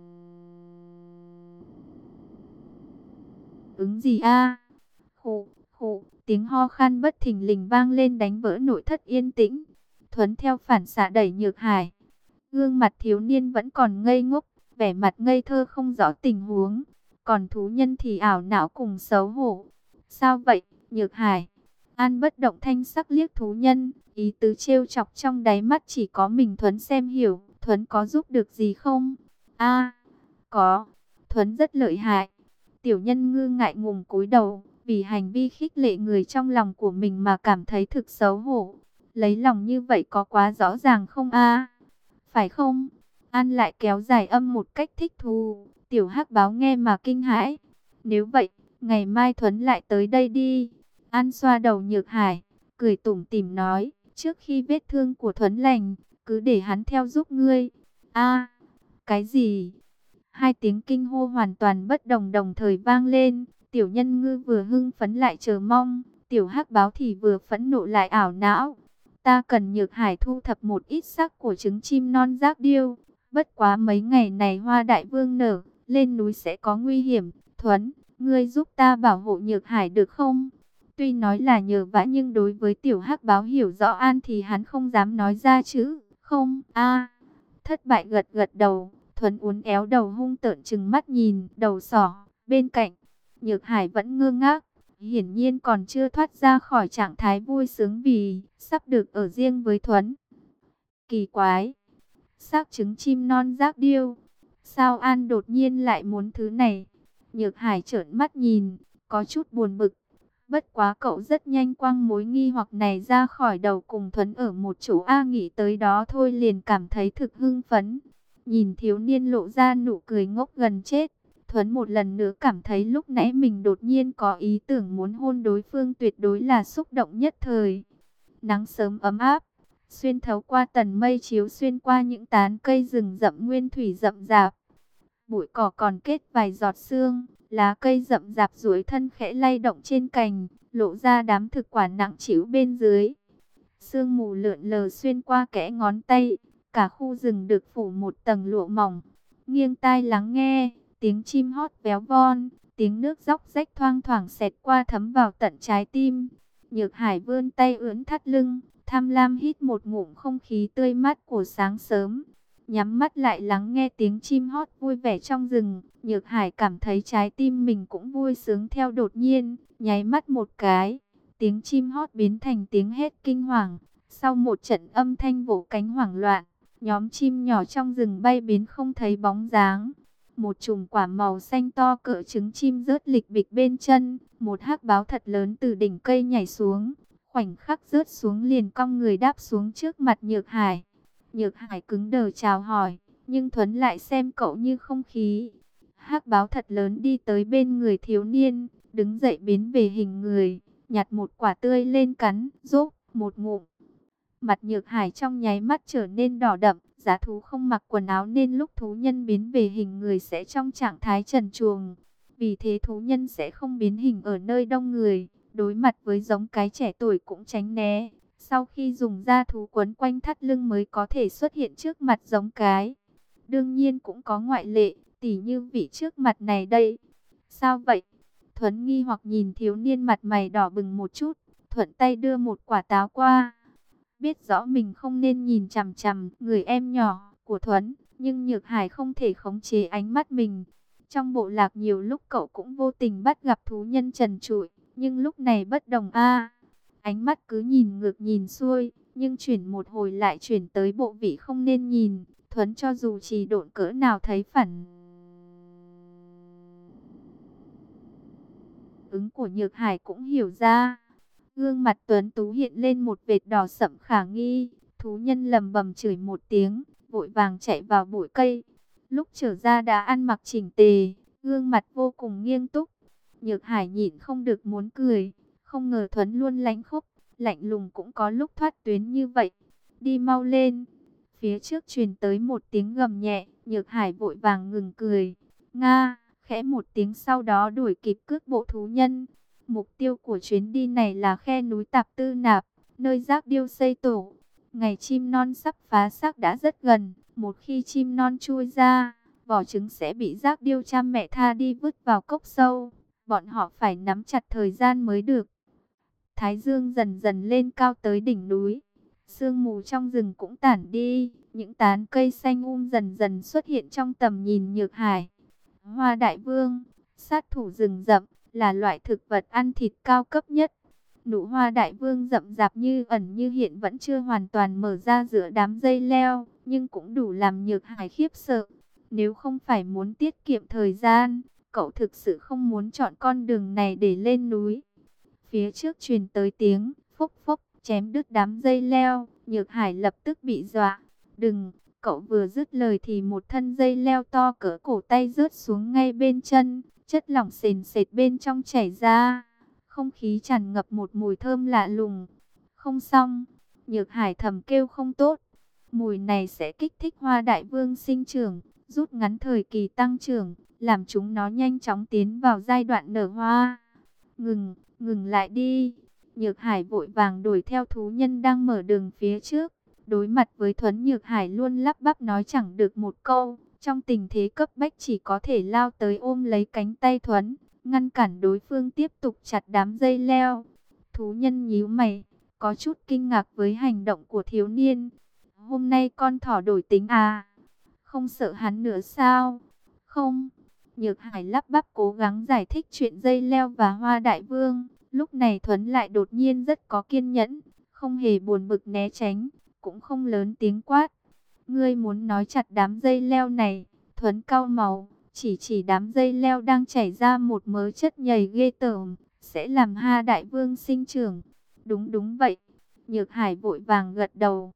ứng gì a? Khụ, khụ, tiếng ho khan bất thình lình vang lên đánh vỡ nội thất yên tĩnh. Thuấn theo phản xạ đẩy Nhược Hải. Gương mặt thiếu niên vẫn còn ngây ngốc, vẻ mặt ngây thơ không rõ tình huống. Còn thú nhân thì ảo não cùng xấu hổ. Sao vậy, Nhược Hải? An bất động thanh sắc liếc thú nhân, ý tứ trêu chọc trong đáy mắt chỉ có mình Thuấn xem hiểu. Thuấn có giúp được gì không? A, có. Thuấn rất lợi hại. Tiểu nhân ngư ngại ngùng cúi đầu, vì hành vi khích lệ người trong lòng của mình mà cảm thấy thực xấu hổ. Lấy lòng như vậy có quá rõ ràng không a? Phải không? An lại kéo dài âm một cách thích thú. Tiểu Hắc Báo nghe mà kinh hãi. Nếu vậy, ngày mai Thuấn lại tới đây đi. An xoa đầu Nhược Hải, cười tủm tỉm nói, trước khi vết thương của Thuấn lành, cứ để hắn theo giúp ngươi. A, cái gì? Hai tiếng kinh hô hoàn toàn bất đồng đồng thời vang lên. Tiểu nhân ngư vừa hưng phấn lại chờ mong, Tiểu Hắc Báo thì vừa phẫn nộ lại ảo não. Ta cần Nhược Hải thu thập một ít xác của trứng chim non giác điêu. Bất quá mấy ngày này hoa đại vương nở, lên núi sẽ có nguy hiểm. Thuấn, ngươi giúp ta bảo hộ Nhược Hải được không? Tuy nói là nhờ vả nhưng đối với Tiểu Hắc Báo hiểu rõ An thì hắn không dám nói ra chữ không. A, thất bại gật gật đầu. Thuấn uốn éo đầu hung tợn trừng mắt nhìn đầu sỏ bên cạnh. Nhược Hải vẫn ngơ ngác, hiển nhiên còn chưa thoát ra khỏi trạng thái vui sướng vì sắp được ở riêng với Thuấn. Kỳ quái, xác trứng chim non giác điêu, sao An đột nhiên lại muốn thứ này? Nhược Hải trợn mắt nhìn, có chút buồn bực. Bất quá cậu rất nhanh quăng mối nghi hoặc này ra khỏi đầu, cùng Thuấn ở một chỗ A nghỉ tới đó thôi liền cảm thấy thực hưng phấn. Nhìn thiếu niên lộ ra nụ cười ngốc gần chết, Thuấn một lần nữa cảm thấy lúc nãy mình đột nhiên có ý tưởng muốn hôn đối phương tuyệt đối là xúc động nhất thời. Nắng sớm ấm áp, xuyên thấu qua tầng mây chiếu xuyên qua những tán cây rừng rậm nguyên thủy rậm rạp. Bụi cỏ còn kết vài giọt sương, lá cây rậm rạp duỗi thân khẽ lay động trên cành, lộ ra đám thực quả nặng trĩu bên dưới. Sương mù lượn lờ xuyên qua kẽ ngón tay, cả khu rừng được phủ một tầng lụa mỏng. Nghiêng tai lắng nghe, tiếng chim hót véo von, tiếng nước róc rách thoang thoảng xẹt qua thấm vào tận trái tim. Nhược Hải vươn tay ưỡn thắt lưng, tham lam hít một ngụm không khí tươi mát của sáng sớm. Nhắm mắt lại lắng nghe tiếng chim hót vui vẻ trong rừng, Nhược Hải cảm thấy trái tim mình cũng vui sướng theo. Đột nhiên, nháy mắt một cái, tiếng chim hót biến thành tiếng hét kinh hoàng. Sau một trận âm thanh vỗ cánh hoảng loạn, nhóm chim nhỏ trong rừng bay biến không thấy bóng dáng. Một chùm quả màu xanh to cỡ trứng chim rớt lịch bịch bên chân, một hắc báo thật lớn từ đỉnh cây nhảy xuống, khoảnh khắc rớt xuống liền cong người đáp xuống trước mặt Nhược Hải. Nhược Hải cứng đờ chào hỏi, nhưng Thuấn lại xem cậu như không khí. Hắc báo thật lớn đi tới bên người thiếu niên, đứng dậy biến về hình người, nhặt một quả tươi lên cắn, rốp một ngụm. Mặt Nhược Hải trong nháy mắt trở nên đỏ đậm, giá thú không mặc quần áo nên lúc thú nhân biến về hình người sẽ trong trạng thái trần truồng. Vì thế thú nhân sẽ không biến hình ở nơi đông người, đối mặt với giống cái trẻ tuổi cũng tránh né. Sau khi dùng da thú quấn quanh thắt lưng mới có thể xuất hiện trước mặt giống cái. Đương nhiên cũng có ngoại lệ, tỉ như vị trước mặt này đây. Sao vậy? Thuấn nghi hoặc nhìn thiếu niên mặt mày đỏ bừng một chút, thuận tay đưa một quả táo qua. Biết rõ mình không nên nhìn chằm chằm người em nhỏ của Thuấn, nhưng Nhược Hải không thể khống chế ánh mắt mình. Trong bộ lạc nhiều lúc cậu cũng vô tình bắt gặp thú nhân trần trụi, nhưng lúc này bất đồng a. Ánh mắt cứ nhìn ngược nhìn xuôi, nhưng chuyển một hồi lại chuyển tới bộ vị không nên nhìn. Thuấn cho dù trì độn cỡ nào thấy phản ứng của Nhược Hải cũng hiểu ra. Gương mặt tuấn tú hiện lên một vệt đỏ sậm khả nghi. Thú nhân lầm bầm chửi một tiếng, vội vàng chạy vào bụi cây. Lúc trở ra đã ăn mặc chỉnh tề, gương mặt vô cùng nghiêm túc. Nhược Hải nhịn không được muốn cười. Không ngờ Thuấn luôn lãnh khốc, lạnh lùng cũng có lúc thoát tuyến như vậy. Đi mau lên. Phía trước truyền tới một tiếng gầm nhẹ, Nhược Hải vội vàng ngừng cười. Nga, khẽ một tiếng sau đó đuổi kịp cước bộ thú nhân. Mục tiêu của chuyến đi này là khe núi Tạp Tư Nạp, nơi rác điêu xây tổ. Ngày chim non sắp phá xác đã rất gần. Một khi chim non chui ra, vỏ trứng sẽ bị rác điêu cha mẹ tha đi vứt vào cốc sâu. Bọn họ phải nắm chặt thời gian mới được. Thái dương dần dần lên cao tới đỉnh núi. Sương mù trong rừng cũng tản đi. Những tán cây xanh um dần dần xuất hiện trong tầm nhìn Nhược Hải. Hoa đại vương, sát thủ rừng rậm, là loại thực vật ăn thịt cao cấp nhất. Nụ hoa đại vương rậm rạp như ẩn như hiện vẫn chưa hoàn toàn mở ra giữa đám dây leo, nhưng cũng đủ làm Nhược Hải khiếp sợ. Nếu không phải muốn tiết kiệm thời gian, cậu thực sự không muốn chọn con đường này để lên núi. Phía trước truyền tới tiếng phốc phốc chém đứt đám dây leo, Nhược Hải lập tức bị dọa. Đừng, cậu vừa dứt lời thì một thân dây leo to cỡ cổ tay rớt xuống ngay bên chân, chất lỏng sền sệt bên trong chảy ra. Không khí tràn ngập một mùi thơm lạ lùng. Không xong, Nhược Hải thầm kêu không tốt. Mùi này sẽ kích thích hoa đại vương sinh trưởng, rút ngắn thời kỳ tăng trưởng, làm chúng nó nhanh chóng tiến vào giai đoạn nở hoa. Ngừng, ngừng lại đi. Nhược Hải vội vàng đuổi theo thú nhân đang mở đường phía trước. Đối mặt với Thuấn, Nhược Hải luôn lắp bắp nói chẳng được một câu. Trong tình thế cấp bách chỉ có thể lao tới ôm lấy cánh tay Thuấn, ngăn cản đối phương tiếp tục chặt đám dây leo. Thú nhân nhíu mày, có chút kinh ngạc với hành động của thiếu niên. Hôm nay con thỏ đổi tính à? Không sợ hắn nữa sao? Không. Nhược Hải lắp bắp cố gắng giải thích chuyện dây leo và hoa đại vương. Lúc này Thuấn lại đột nhiên rất có kiên nhẫn, không hề buồn bực né tránh, cũng không lớn tiếng quát. Ngươi muốn nói chặt đám dây leo này? Thuấn cau mày, chỉ chỉ đám dây leo đang chảy ra một mớ chất nhầy ghê tởm, sẽ làm ha đại vương sinh trưởng. Đúng đúng vậy. Nhược Hải vội vàng gật đầu.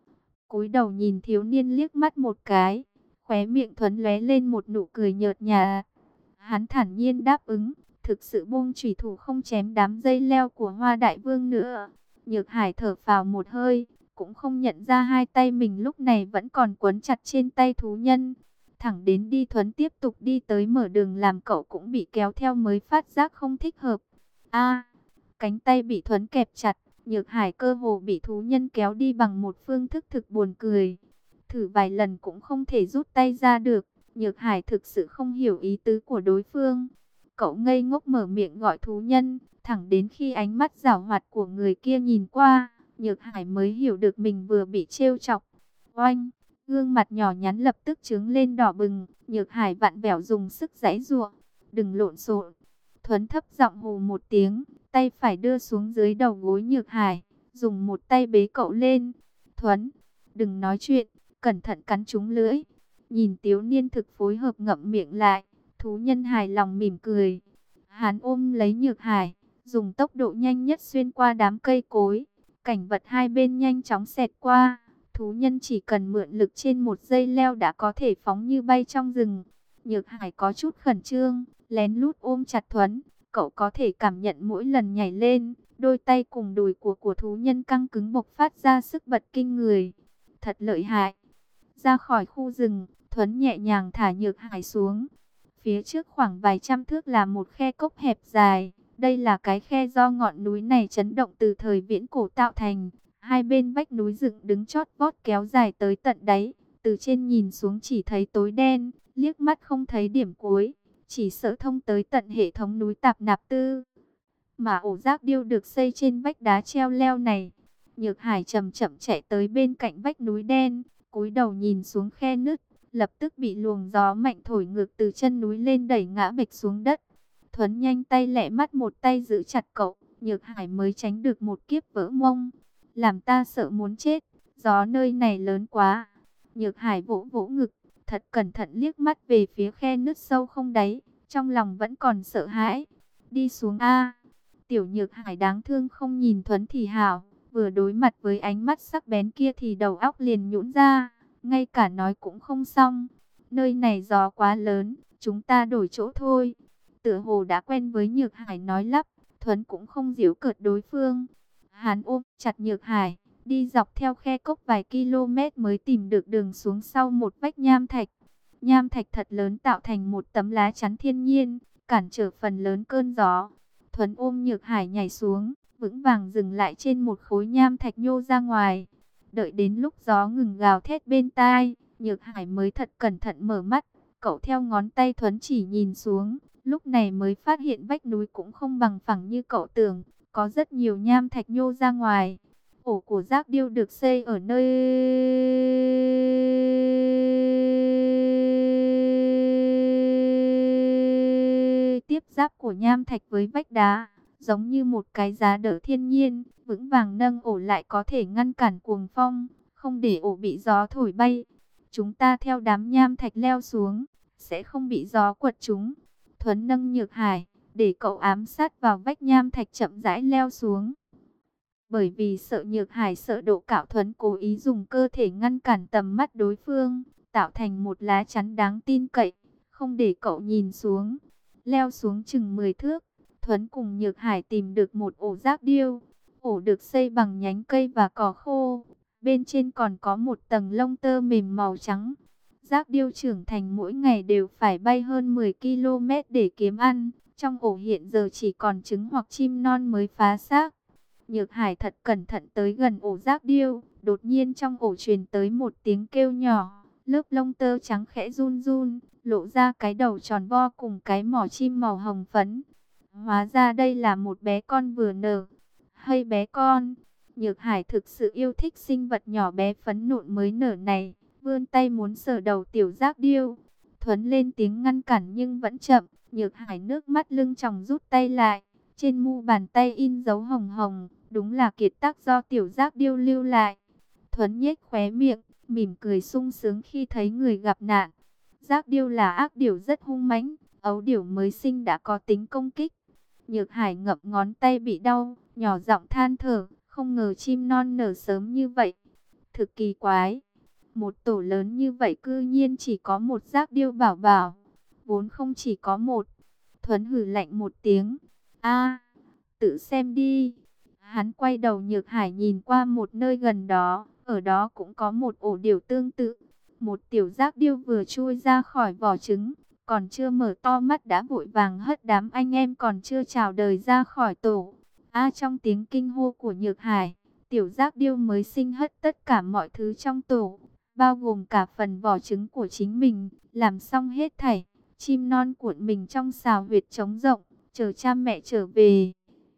Cúi đầu nhìn thiếu niên liếc mắt một cái, khóe miệng Thuấn lóe lên một nụ cười nhợt nhạt. Hắn thản nhiên đáp ứng, thực sự buông chủy thủ không chém đám dây leo của hoa đại vương nữa. Nhược Hải thở phào một hơi, cũng không nhận ra hai tay mình lúc này vẫn còn quấn chặt trên tay thú nhân. Thẳng đến đi Thuấn tiếp tục đi tới mở đường làm cậu cũng bị kéo theo mới phát giác không thích hợp. A, cánh tay bị Thuấn kẹp chặt, Nhược Hải cơ hồ bị thú nhân kéo đi bằng một phương thức thực buồn cười. Thử vài lần cũng không thể rút tay ra được. Nhược Hải thực sự không hiểu ý tứ của đối phương. Cậu ngây ngốc mở miệng gọi thú nhân, thẳng đến khi ánh mắt giảo hoạt của người kia nhìn qua, Nhược Hải mới hiểu được mình vừa bị trêu chọc. Oanh, gương mặt nhỏ nhắn lập tức trướng lên đỏ bừng, Nhược Hải vặn vẹo dùng sức giãy giụa. Đừng lộn xộn. Thuấn thấp giọng hù một tiếng, tay phải đưa xuống dưới đầu gối Nhược Hải, dùng một tay bế cậu lên. Thuấn, đừng nói chuyện, cẩn thận cắn trúng lưỡi. Nhìn thiếu niên thực phối hợp ngậm miệng lại, thú nhân hài lòng mỉm cười. Hắn ôm lấy Nhược Hải, dùng tốc độ nhanh nhất xuyên qua đám cây cối. Cảnh vật hai bên nhanh chóng xẹt qua. Thú nhân chỉ cần mượn lực trên một dây leo đã có thể phóng như bay trong rừng. Nhược Hải có chút khẩn trương, lén lút ôm chặt Thuấn. Cậu có thể cảm nhận mỗi lần nhảy lên, đôi tay cùng đùi của của thú nhân căng cứng bộc phát ra sức bật kinh người. Thật lợi hại. Ra khỏi khu rừng, Thuấn nhẹ nhàng thả Nhược Hải xuống. Phía trước khoảng vài trăm thước là một khe cốc hẹp dài. Đây là cái khe do ngọn núi này chấn động từ thời viễn cổ tạo thành. Hai bên vách núi dựng đứng chót vót kéo dài tới tận đáy. Từ trên nhìn xuống chỉ thấy tối đen, liếc mắt không thấy điểm cuối. Chỉ sợ thông tới tận hệ thống núi Tạp Nạp Tư. Mà ổ giác điêu được xây trên vách đá treo leo này. Nhược Hải chậm chậm chạy tới bên cạnh vách núi đen, cúi đầu nhìn xuống khe nứt, lập tức bị luồng gió mạnh thổi ngược từ chân núi lên đẩy ngã bịch xuống đất. Thuấn nhanh tay lẹ mắt một tay giữ chặt cậu, Nhược Hải mới tránh được một kiếp vỡ mông. Làm ta sợ muốn chết, gió nơi này lớn quá. Nhược Hải vỗ vỗ ngực, thật cẩn thận liếc mắt về phía khe nứt sâu không đáy, trong lòng vẫn còn sợ hãi. Đi xuống a. Tiểu Nhược Hải đáng thương không nhìn Thuấn thì hảo, vừa đối mặt với ánh mắt sắc bén kia thì đầu óc liền nhũn ra, ngay cả nói cũng không xong. Nơi này gió quá lớn, chúng ta đổi chỗ thôi. Tựa hồ đã quen với Nhược Hải nói lắp, Thuấn cũng không giễu cợt đối phương. Hắn ôm chặt Nhược Hải, đi dọc theo khe cốc vài km mới tìm được đường xuống sau một vách nham thạch. Nham thạch thật lớn tạo thành một tấm lá chắn thiên nhiên, cản trở phần lớn cơn gió. Thuấn ôm Nhược Hải nhảy xuống, vững vàng dừng lại trên một khối nham thạch nhô ra ngoài. Đợi đến lúc gió ngừng gào thét bên tai, Nhược Hải mới thật cẩn thận mở mắt. Cậu theo ngón tay Thuấn chỉ nhìn xuống, lúc này mới phát hiện vách núi cũng không bằng phẳng như cậu tưởng, có rất nhiều nham thạch nhô ra ngoài. Ổ của giác điêu được xây ở nơi tiếp giáp của nham thạch với vách đá, giống như một cái giá đỡ thiên nhiên, vững vàng nâng ổ lại có thể ngăn cản cuồng phong, không để ổ bị gió thổi bay. Chúng ta theo đám nham thạch leo xuống, sẽ không bị gió quật chúng. Thuấn nâng Nhược Hải, để cậu ám sát vào vách nham thạch chậm rãi leo xuống. Bởi vì sợ Nhược Hải sợ độ cạo, Thuấn cố ý dùng cơ thể ngăn cản tầm mắt đối phương, tạo thành một lá chắn đáng tin cậy, không để cậu nhìn xuống. Leo xuống chừng mười thước, Thuấn cùng Nhược Hải tìm được một ổ giác điêu. Ổ được xây bằng nhánh cây và cỏ khô, bên trên còn có một tầng lông tơ mềm màu trắng. Giác điêu trưởng thành mỗi ngày đều phải bay hơn mười ki lô mét để kiếm ăn. Trong ổ hiện giờ chỉ còn trứng hoặc chim non mới phá xác. Nhược Hải thật cẩn thận tới gần ổ giác điêu. Đột nhiên trong ổ truyền tới một tiếng kêu nhỏ. Lớp lông tơ trắng khẽ run run, lộ ra cái đầu tròn vo cùng cái mỏ chim màu hồng phấn. Hóa ra đây là một bé con vừa nở. Hay bé con, Nhược Hải thực sự yêu thích sinh vật nhỏ bé phấn nộn mới nở này. Vươn tay muốn sờ đầu tiểu giác điêu. Thuấn lên tiếng ngăn cản nhưng vẫn chậm. Nhược Hải nước mắt lưng tròng rút tay lại. Trên mu bàn tay in dấu hồng hồng. Đúng là kiệt tác do tiểu giác điêu lưu lại. Thuấn nhếch khóe miệng, mỉm cười sung sướng khi thấy người gặp nạn. Giác điêu là ác điểu rất hung mãnh. Ấu điểu mới sinh đã có tính công kích. Nhược Hải ngậm ngón tay bị đau, nhỏ giọng than thở. Không ngờ chim non nở sớm như vậy. Thực kỳ quái. Một tổ lớn như vậy cư nhiên chỉ có một giác điêu bảo bảo. Vốn không chỉ có một. Thuấn hử lạnh một tiếng. A, tự xem đi. Hắn quay đầu Nhược Hải nhìn qua một nơi gần đó. Ở đó cũng có một ổ điểu tương tự. Một tiểu giác điêu vừa chui ra khỏi vỏ trứng. Còn chưa mở to mắt đã vội vàng hất đám anh em còn chưa chào đời ra khỏi tổ. A, trong tiếng kinh hô của Nhược Hải, tiểu giác điêu mới sinh hất tất cả mọi thứ trong tổ, bao gồm cả phần vỏ trứng của chính mình. Làm xong hết thảy, chim non cuộn mình trong xào huyệt trống rộng, chờ cha mẹ trở về.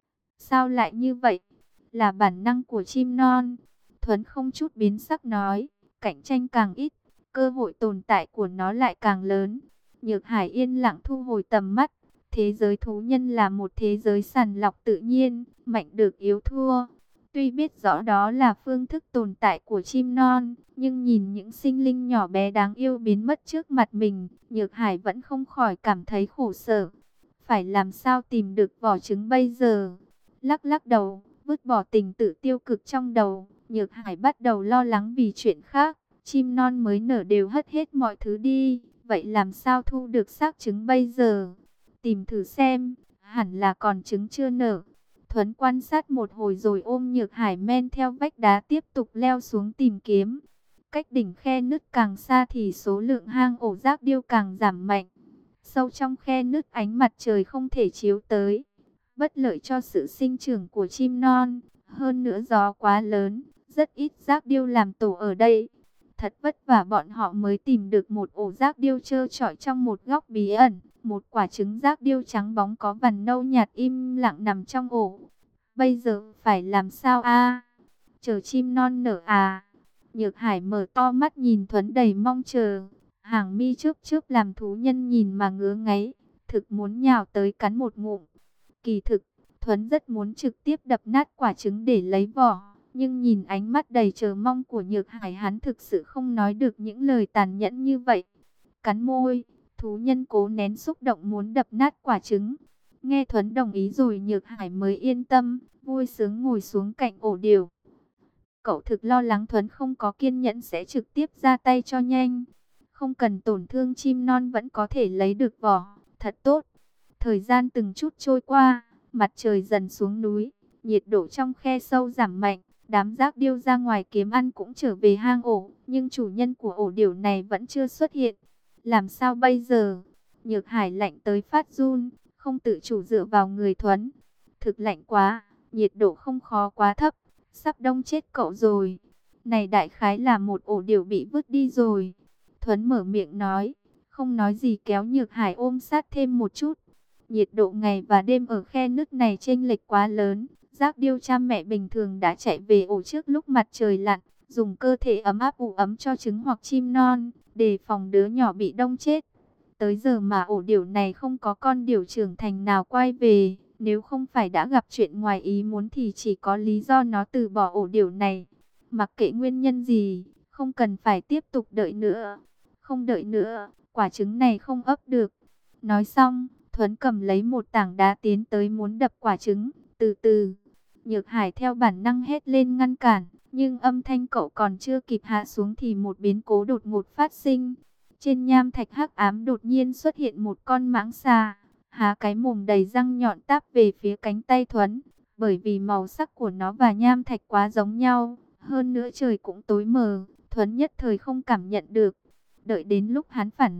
Sao lại như vậy? Là bản năng của chim non. Thuấn không chút biến sắc nói, cạnh tranh càng ít, cơ hội tồn tại của nó lại càng lớn. Nhược Hải yên lặng thu hồi tầm mắt. Thế giới thú nhân là một thế giới sàng lọc tự nhiên, mạnh được yếu thua. Tuy biết rõ đó là phương thức tồn tại của chim non, nhưng nhìn những sinh linh nhỏ bé đáng yêu biến mất trước mặt mình, Nhược Hải vẫn không khỏi cảm thấy khổ sở. Phải làm sao tìm được vỏ trứng bây giờ? Lắc lắc đầu, vứt bỏ tình tự tiêu cực trong đầu, Nhược Hải bắt đầu lo lắng vì chuyện khác. Chim non mới nở đều hất hết mọi thứ đi, vậy làm sao thu được xác trứng bây giờ? Tìm thử xem, hẳn là còn trứng chưa nở. Thuấn quan sát một hồi rồi ôm Nhược Hải men theo vách đá tiếp tục leo xuống tìm kiếm. Cách đỉnh khe nứt càng xa thì số lượng hang ổ giác điêu càng giảm mạnh. Sâu trong khe nứt ánh mặt trời không thể chiếu tới, bất lợi cho sự sinh trưởng của chim non. Hơn nữa gió quá lớn, rất ít rác điêu làm tổ ở đây. Thật vất vả bọn họ mới tìm được một ổ rác điêu trơ trọi trong một góc bí ẩn. Một quả trứng rác điêu trắng bóng có vằn nâu nhạt im lặng nằm trong ổ. Bây giờ phải làm sao a? Chờ chim non nở à? Nhược Hải mở to mắt nhìn Thuấn đầy mong chờ. Hàng mi chớp chớp làm thú nhân nhìn mà ngứa ngáy. Thực muốn nhào tới cắn một ngụm. Kỳ thực, Thuấn rất muốn trực tiếp đập nát quả trứng để lấy vỏ. Nhưng nhìn ánh mắt đầy chờ mong của Nhược Hải, hắn thực sự không nói được những lời tàn nhẫn như vậy. Cắn môi, thú nhân cố nén xúc động muốn đập nát quả trứng. Nghe Thuấn đồng ý rồi Nhược Hải mới yên tâm, vui sướng ngồi xuống cạnh ổ điều. Cậu thực lo lắng Thuấn không có kiên nhẫn sẽ trực tiếp ra tay cho nhanh. Không cần tổn thương chim non vẫn có thể lấy được vỏ, thật tốt. Thời gian từng chút trôi qua, mặt trời dần xuống núi, nhiệt độ trong khe sâu giảm mạnh. Đám rác điêu ra ngoài kiếm ăn cũng trở về hang ổ, nhưng chủ nhân của ổ điểu này vẫn chưa xuất hiện. Làm sao bây giờ? Nhược Hải lạnh tới phát run, không tự chủ dựa vào người Thuấn. Thực lạnh quá, nhiệt độ không khó quá thấp, sắp đông chết cậu rồi. Này đại khái là một ổ điểu bị vứt đi rồi. Thuấn mở miệng nói, không nói gì kéo Nhược Hải ôm sát thêm một chút. Nhiệt độ ngày và đêm ở khe nứt này chênh lệch quá lớn. Rác điêu cha mẹ bình thường đã chạy về ổ trước lúc mặt trời lặn, dùng cơ thể ấm áp ủ ấm cho trứng hoặc chim non, để phòng đứa nhỏ bị đông chết. Tới giờ mà ổ điểu này không có con điểu trưởng thành nào quay về, nếu không phải đã gặp chuyện ngoài ý muốn thì chỉ có lý do nó từ bỏ ổ điểu này. Mặc kệ nguyên nhân gì, không cần phải tiếp tục đợi nữa. Không đợi nữa, quả trứng này không ấp được. Nói xong, Thuấn cầm lấy một tảng đá tiến tới muốn đập quả trứng, từ từ. Nhược Hải theo bản năng hét lên ngăn cản, nhưng âm thanh cậu còn chưa kịp hạ xuống thì một biến cố đột ngột phát sinh. Trên nham thạch hắc ám đột nhiên xuất hiện một con mãng xà, há cái mồm đầy răng nhọn táp về phía cánh tay Thuấn. Bởi vì màu sắc của nó và nham thạch quá giống nhau, hơn nữa trời cũng tối mờ, Thuấn nhất thời không cảm nhận được. Đợi đến lúc hắn phản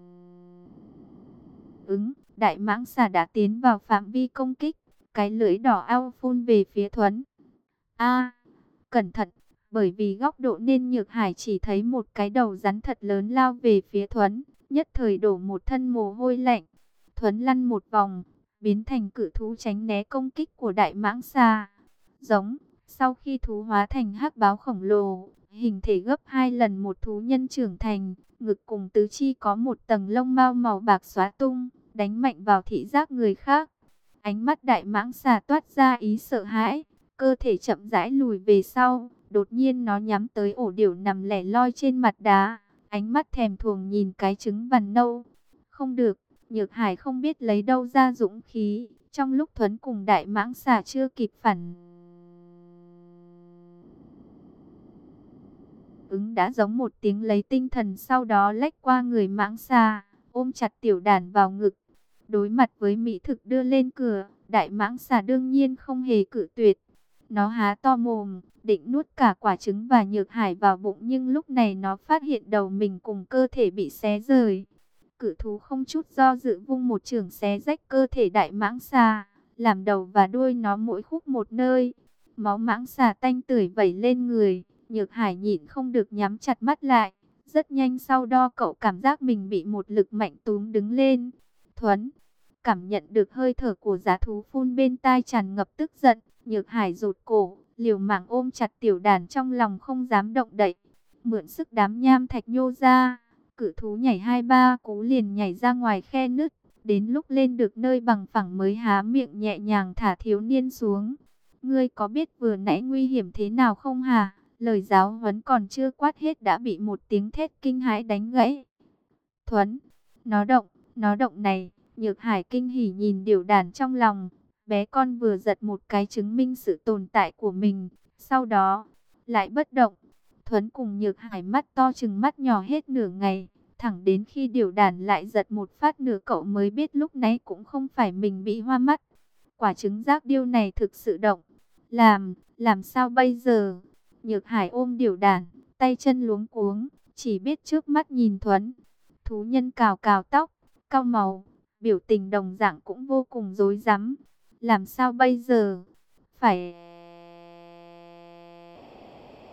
ứng, đại mãng xà đã tiến vào phạm vi công kích. Cái lưỡi đỏ ao phun về phía Thuấn. A, cẩn thận, bởi vì góc độ nên Nhược Hải chỉ thấy một cái đầu rắn thật lớn lao về phía Thuấn, nhất thời đổ một thân mồ hôi lạnh. Thuấn lăn một vòng, biến thành cự thú tránh né công kích của đại mãng xà. Giống, sau khi thú hóa thành hắc báo khổng lồ, hình thể gấp hai lần một thú nhân trưởng thành, ngực cùng tứ chi có một tầng lông mao màu bạc xóa tung, đánh mạnh vào thị giác người khác. Ánh mắt đại mãng xà toát ra ý sợ hãi, cơ thể chậm rãi lùi về sau, đột nhiên nó nhắm tới ổ điểu nằm lẻ loi trên mặt đá, ánh mắt thèm thuồng nhìn cái trứng vằn nâu. Không được, Nhược Hải không biết lấy đâu ra dũng khí, trong lúc Thuấn cùng đại mãng xà chưa kịp phản ứng đã giống một tiếng lấy tinh thần, sau đó lách qua người mãng xà, ôm chặt tiểu đàn vào ngực. Đối mặt với mỹ thực đưa lên cửa, đại mãng xà đương nhiên không hề cự tuyệt. Nó há to mồm, định nuốt cả quả trứng và Nhược Hải vào bụng, nhưng lúc này nó phát hiện đầu mình cùng cơ thể bị xé rời. Cự thú không chút do dự vung một chưởng xé rách cơ thể đại mãng xà, làm đầu và đuôi nó mỗi khúc một nơi. Máu mãng xà tanh tưởi vẩy lên người, Nhược Hải nhịn không được nhắm chặt mắt lại. Rất nhanh sau đó cậu cảm giác mình bị một lực mạnh túm đứng lên. Thuấn cảm nhận được hơi thở của giá thú phun bên tai tràn ngập tức giận, Nhược Hải rụt cổ, liều mạng ôm chặt tiểu đàn trong lòng không dám động đậy. Mượn sức đám nham thạch nhô ra, cự thú nhảy hai ba cú liền nhảy ra ngoài khe nứt, đến lúc lên được nơi bằng phẳng mới há miệng nhẹ nhàng thả thiếu niên xuống. Ngươi có biết vừa nãy nguy hiểm thế nào không hả? Lời giáo huấn còn chưa quát hết đã bị một tiếng thét kinh hãi đánh gãy. Thuấn, nó động, nó động này. Nhược Hải kinh hỉ nhìn điểu đàn trong lòng, bé con vừa giật một cái chứng minh sự tồn tại của mình, sau đó lại bất động. Thuấn cùng Nhược Hải mắt to chừng mắt nhỏ hết nửa ngày, thẳng đến khi điểu đàn lại giật một phát nửa cậu mới biết lúc nãy cũng không phải mình bị hoa mắt. Quả trứng rác điêu này thực sự động. Làm, làm sao bây giờ? Nhược Hải ôm điểu đàn, tay chân luống cuống, chỉ biết trước mắt nhìn Thuấn. Thú nhân cào cào tóc, cau màu, biểu tình đồng dạng cũng vô cùng rối rắm. Làm sao bây giờ? Phải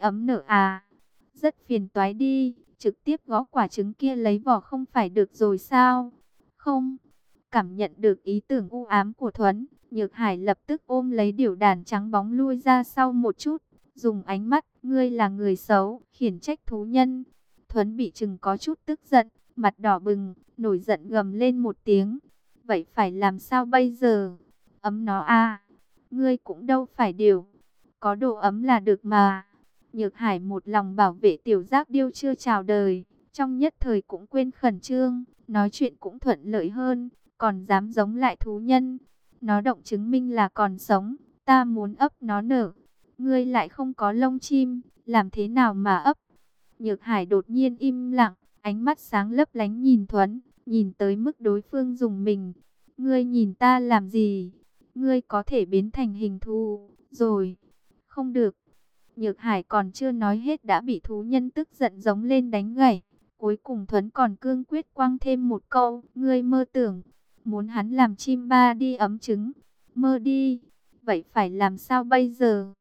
ấm nở à? Rất phiền toái đi, trực tiếp gõ quả trứng kia lấy vỏ không phải được rồi sao? Không, cảm nhận được ý tưởng u ám của Thuấn, Nhược Hải lập tức ôm lấy điểu đàn trắng bóng lui ra sau một chút, dùng ánh mắt, ngươi là người xấu, khiển trách thú nhân. Thuấn bị chừng có chút tức giận, mặt đỏ bừng, nổi giận gầm lên một tiếng. Vậy phải làm sao bây giờ? Ấm nó à, ngươi cũng đâu phải điều, có độ ấm là được mà. Nhược Hải một lòng bảo vệ tiểu giác điêu chưa chào đời, trong nhất thời cũng quên khẩn trương, nói chuyện cũng thuận lợi hơn, còn dám giống lại thú nhân. Nó động chứng minh là còn sống, ta muốn ấp nó nở. Ngươi lại không có lông chim, làm thế nào mà ấp? Nhược Hải đột nhiên im lặng, ánh mắt sáng lấp lánh nhìn Thuấn, nhìn tới mức đối phương dùng mình. Ngươi nhìn ta làm gì? Ngươi có thể biến thành hình thù, rồi. Không được. Nhược Hải còn chưa nói hết đã bị thú nhân tức giận giống lên đánh gãy. Cuối cùng Thuấn còn cương quyết quăng thêm một câu, ngươi mơ tưởng, muốn hắn làm chim ba đi ấm trứng. Mơ đi, vậy phải làm sao bây giờ?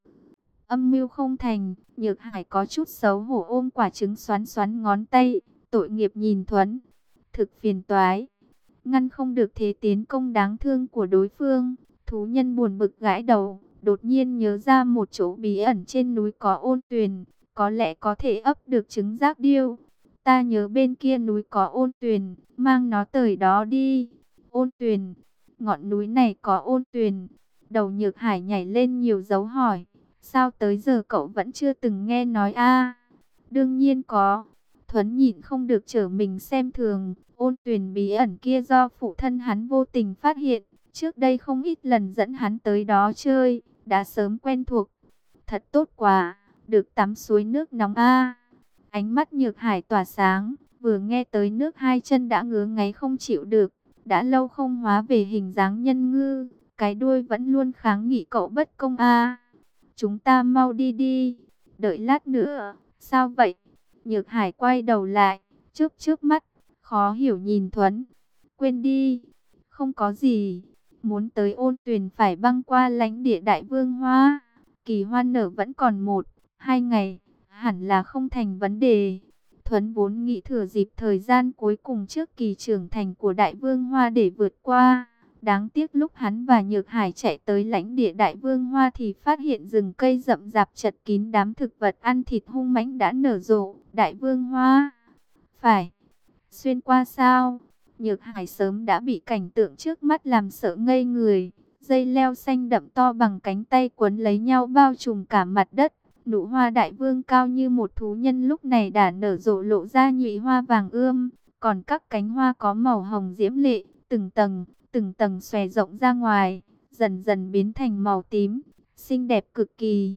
Âm mưu không thành, Nhược Hải có chút xấu hổ ôm quả trứng xoắn xoắn ngón tay, tội nghiệp nhìn Thuấn. Thực phiền toái, ngăn không được thế tiến công đáng thương của đối phương. Thú nhân buồn bực gãi đầu, đột nhiên nhớ ra một chỗ bí ẩn trên núi có ôn tuyền, có lẽ có thể ấp được trứng giác điêu. Ta nhớ bên kia núi có ôn tuyền, mang nó tới đó đi. Ôn tuyền, ngọn núi này có ôn tuyền. Đầu Nhược Hải nhảy lên nhiều dấu hỏi. Sao tới giờ cậu vẫn chưa từng nghe nói a? Đương nhiên có. Thuấn nhịn không được trở mình xem thường. Ôn tuyền bí ẩn kia do phụ thân hắn vô tình phát hiện. Trước đây không ít lần dẫn hắn tới đó chơi, đã sớm quen thuộc. Thật tốt quá, được tắm suối nước nóng a. Ánh mắt Nhược Hải tỏa sáng, vừa nghe tới nước hai chân đã ngứa ngáy không chịu được. Đã lâu không hóa về hình dáng nhân ngư, cái đuôi vẫn luôn kháng nghị cậu bất công a. Chúng ta mau đi đi, đợi lát nữa, sao vậy? Nhược Hải quay đầu lại, chớp chớp mắt, khó hiểu nhìn Thuấn. Quên đi, không có gì, muốn tới ôn tuyền phải băng qua lãnh địa Đại Vương Hoa. Kỳ hoa nở vẫn còn một, hai ngày, hẳn là không thành vấn đề. Thuấn vốn nghĩ thừa dịp thời gian cuối cùng trước kỳ trưởng thành của Đại Vương Hoa để vượt qua. Đáng tiếc lúc hắn và Nhược Hải chạy tới lãnh địa Đại Vương Hoa thì phát hiện rừng cây rậm rạp chật kín đám thực vật ăn thịt hung mãnh đã nở rộ. Đại Vương Hoa, phải, xuyên qua sao? Nhược Hải sớm đã bị cảnh tượng trước mắt làm sợ ngây người. Dây leo xanh đậm to bằng cánh tay quấn lấy nhau bao trùm cả mặt đất. Nụ hoa đại vương cao như một thú nhân lúc này đã nở rộ lộ ra nhụy hoa vàng ươm. Còn các cánh hoa có màu hồng diễm lệ, từng tầng, từng tầng xòe rộng ra ngoài, dần dần biến thành màu tím, xinh đẹp cực kỳ.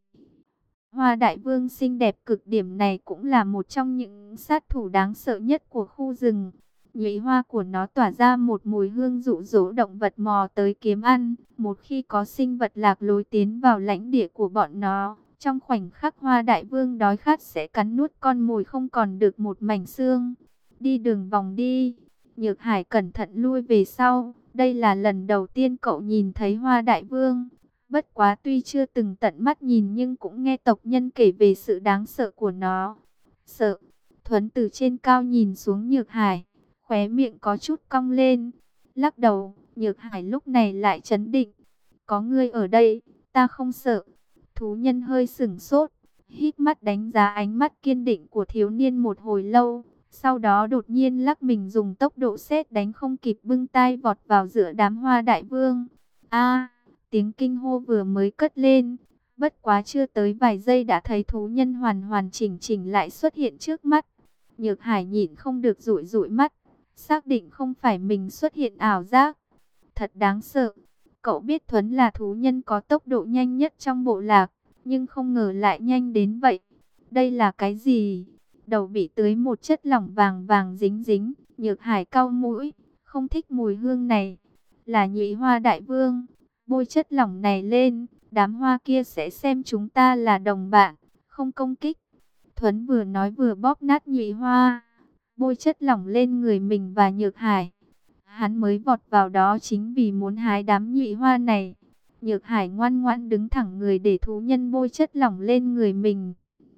Hoa đại vương xinh đẹp cực điểm này cũng là một trong những sát thủ đáng sợ nhất của khu rừng. Nhụy hoa của nó tỏa ra một mùi hương dụ dỗ động vật mò tới kiếm ăn. Một khi có sinh vật lạc lối tiến vào lãnh địa của bọn nó, trong khoảnh khắc hoa đại vương đói khát sẽ cắn nuốt con mồi không còn được một mảnh xương. Đi đường vòng đi. Nhược Hải cẩn thận lui về sau. Đây là lần đầu tiên cậu nhìn thấy hoa đại vương. Bất quá tuy chưa từng tận mắt nhìn nhưng cũng nghe tộc nhân kể về sự đáng sợ của nó. Sợ. Thuấn từ trên cao nhìn xuống Nhược Hải, khóe miệng có chút cong lên. Lắc đầu, Nhược Hải lúc này lại trấn định. Có ngươi ở đây, ta không sợ. Thú nhân hơi sửng sốt, hít mắt đánh giá ánh mắt kiên định của thiếu niên một hồi lâu. Sau đó đột nhiên lắc mình dùng tốc độ sét đánh không kịp bưng tay vọt vào giữa đám hoa đại vương. A, tiếng kinh hô vừa mới cất lên, bất quá chưa tới vài giây đã thấy thú nhân hoàn hoàn chỉnh chỉnh lại xuất hiện trước mắt. Nhược Hải nhịn không được dụi dụi mắt, xác định không phải mình xuất hiện ảo giác. Thật đáng sợ. Cậu biết Thuấn là thú nhân có tốc độ nhanh nhất trong bộ lạc, nhưng không ngờ lại nhanh đến vậy. Đây là cái gì? Đầu bị tưới một chất lỏng vàng vàng dính dính. Nhược Hải cau mũi, không thích mùi hương này. Là nhụy hoa đại vương. Bôi chất lỏng này lên, đám hoa kia sẽ xem chúng ta là đồng bạn, không công kích. Thuấn vừa nói vừa bóp nát nhụy hoa, bôi chất lỏng lên người mình và Nhược Hải. Hắn mới vọt vào đó chính vì muốn hái đám nhụy hoa này. Nhược Hải ngoan ngoãn đứng thẳng người để thú nhân bôi chất lỏng lên người mình.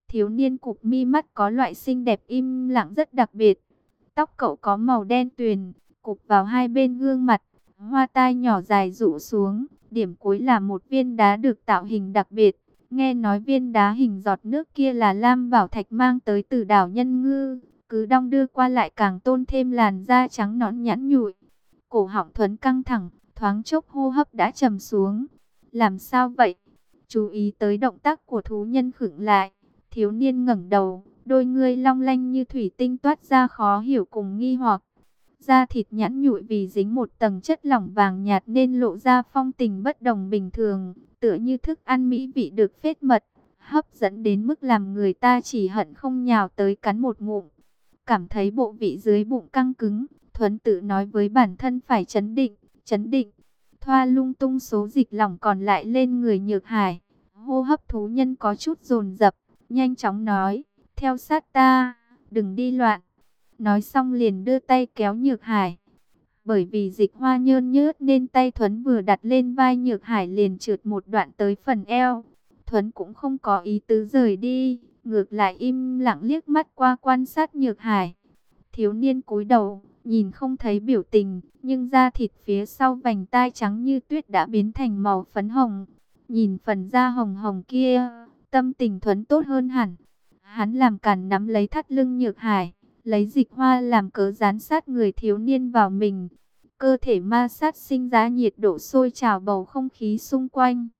Thiếu niên cụp mi mắt có loại xinh đẹp im lặng rất đặc biệt. Tóc cậu có màu đen tuyền, cụp vào hai bên gương mặt, hoa tai nhỏ dài rũ xuống, điểm cuối là một viên đá được tạo hình đặc biệt. Nghe nói viên đá hình giọt nước kia là lam bảo thạch mang tới từ đảo Nhân Ngư, cứ đong đưa qua lại càng tôn thêm làn da trắng nõn nhẵn nhụi. Cổ họng Thuấn căng thẳng, thoáng chốc hô hấp đã trầm xuống. Làm sao vậy? Chú ý tới động tác của thú nhân khựng lại. Thiếu niên ngẩng đầu, đôi ngươi long lanh như thủy tinh toát ra khó hiểu cùng nghi hoặc. Da thịt nhẵn nhụi vì dính một tầng chất lỏng vàng nhạt nên lộ ra phong tình bất đồng bình thường, tựa như thức ăn mỹ vị được phết mật, hấp dẫn đến mức làm người ta chỉ hận không nhào tới cắn một ngụm. Cảm thấy bộ vị dưới bụng căng cứng, Thuấn tự nói với bản thân phải trấn định, trấn định. Thoa lung tung số dịch lỏng còn lại lên người Nhược Hải. Hô hấp thú nhân có chút dồn dập, nhanh chóng nói, theo sát ta, đừng đi loạn. Nói xong liền đưa tay kéo Nhược Hải. Bởi vì dịch hoa nhơn nhớt nên tay Thuấn vừa đặt lên vai Nhược Hải liền trượt một đoạn tới phần eo. Thuấn cũng không có ý tứ rời đi, ngược lại im lặng liếc mắt qua quan sát Nhược Hải. Thiếu niên cúi đầu, nhìn không thấy biểu tình, nhưng da thịt phía sau vành tai trắng như tuyết đã biến thành màu phấn hồng. Nhìn phần da hồng hồng kia, tâm tình Thuấn tốt hơn hẳn. Hắn làm cản nắm lấy thắt lưng Nhược Hải, lấy dịch hoa làm cớ dán sát người thiếu niên vào mình. Cơ thể ma sát sinh ra nhiệt độ sôi trào bầu không khí xung quanh.